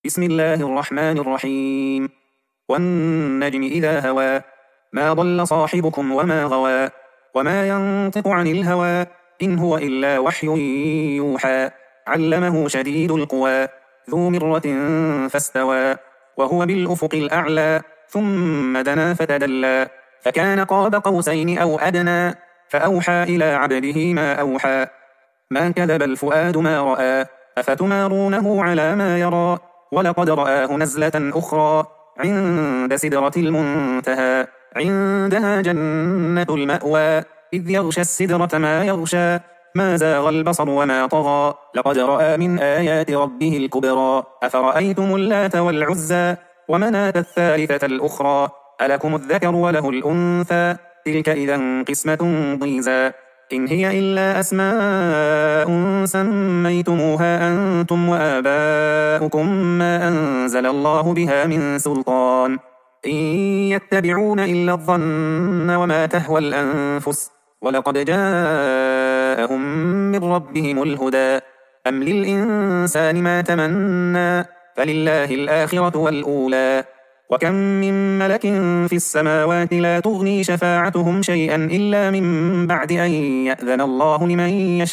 بسم الله الرحمن الرحيم. والنجم إذا هوى ما ضل صاحبكم وما غوى وما ينطق عن الهوى إن هو إلا وحي يوحى علمه شديد القوى ذو مرة فاستوى وهو بالأفق الأعلى ثم دنا فتدلى فكان قاب قوسين أو أدنى فأوحى إلى عبده ما أوحى ما كذب الفؤاد ما رأى أفتمارونه على ما يرى ولقد رآه نزلة أخرى عند سدرة المنتهى عندها جنة المأوى إذ يغشى السدرة ما يغشى ما زاغ البصر وما طغى لقد رأى من آيات ربه الكبرى أفرأيتم اللات والعزى ومناة الثالثة الأخرى ألكم الذكر وله الأنثى تلك إذا قسمة ضيزى إن هي إلا أسماء سميتموها أنتم وآباؤكم ما أنزل الله بها من سلطان إن يتبعون إلا الظن وما تهوى الأنفس ولقد جاءهم من ربهم الهدى أم للإنسان ما تمنى فلله الآخرة والأولى وكم من ملك في السماوات لا تغني شفاعتهم شيئا إلا من بعد أن يأذن الله لمن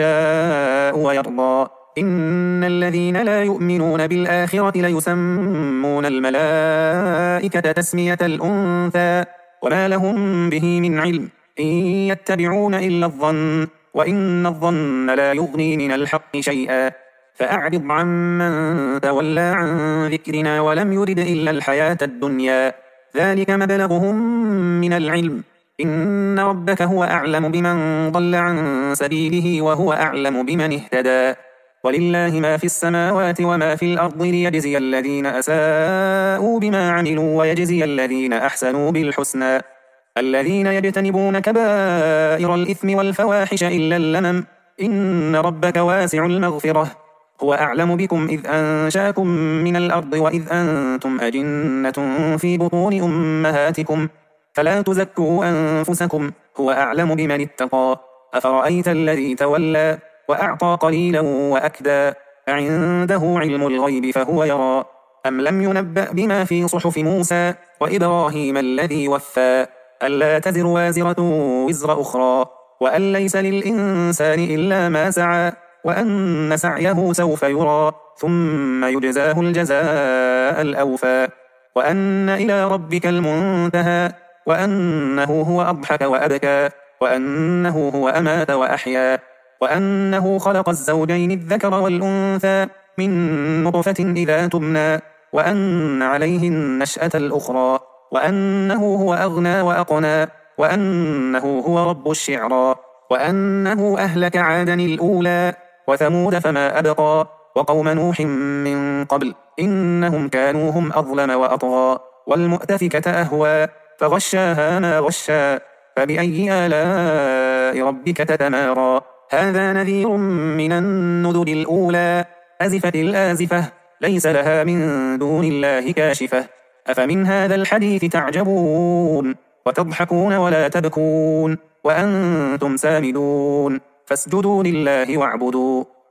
يشاء ويرضى إن الذين لا يؤمنون بالآخرة ليسمون الملائكة تسمية الأنثى وما لهم به من علم إن يتبعون إلا الظن وإن الظن لا يغني من الحق شيئا فأعرض عمن تولى عن ذكرنا ولم يرد إلا الحياة الدنيا ذلك مبلغهم من العلم إن ربك هو أعلم بمن ضل عن سبيله وهو أعلم بمن اهتدى ولله ما في السماوات وما في الأرض ليجزي الذين أساءوا بما عملوا ويجزي الذين أحسنوا بالحسنى الذين يجتنبون كبائر الإثم والفواحش إلا اللمم إن ربك واسع المغفرة هو أعلم بكم إذ أنشاكم من الأرض وإذ أنتم أجنة في بطون أمهاتكم فلا تزكوا أنفسكم هو أعلم بمن اتقى أفرأيت الذي تولى وأعطى قليلا وأكدى أعنده علم الغيب فهو يرى أم لم ينبأ بما في صحف موسى وإبراهيم الذي وفى ألا تزر وازرة وزر أخرى وأن ليس للإنسان إلا ما سعى وأن سعيه سوف يرى ثم يجزاه الجزاء الأوفى وأن إلى ربك المنتهى وأنه هو أضحك وأبكى وأنه هو أمات وأحيا وأنه خلق الزوجين الذكر والأنثى من نطفة إذا تمنى وأن عليه النشأة الأخرى وأنه هو أغنى وأقنى وأنه هو رب الشعرى وأنه أهلك عادا الأولى وثمود فما أبقى وقوم نوح من قبل إنهم كانوا هم أظلم وأطغى والمؤتفكة أهوى فغشاها ما غشا فبأي آلاء ربك تتمارى هذا نذير من النذر الأولى أزفت الآزفة ليس لها من دون الله كاشفة أفمن هذا الحديث تعجبون وتضحكون ولا تبكون وأنتم سامدون فاسجدوا لله واعبدوا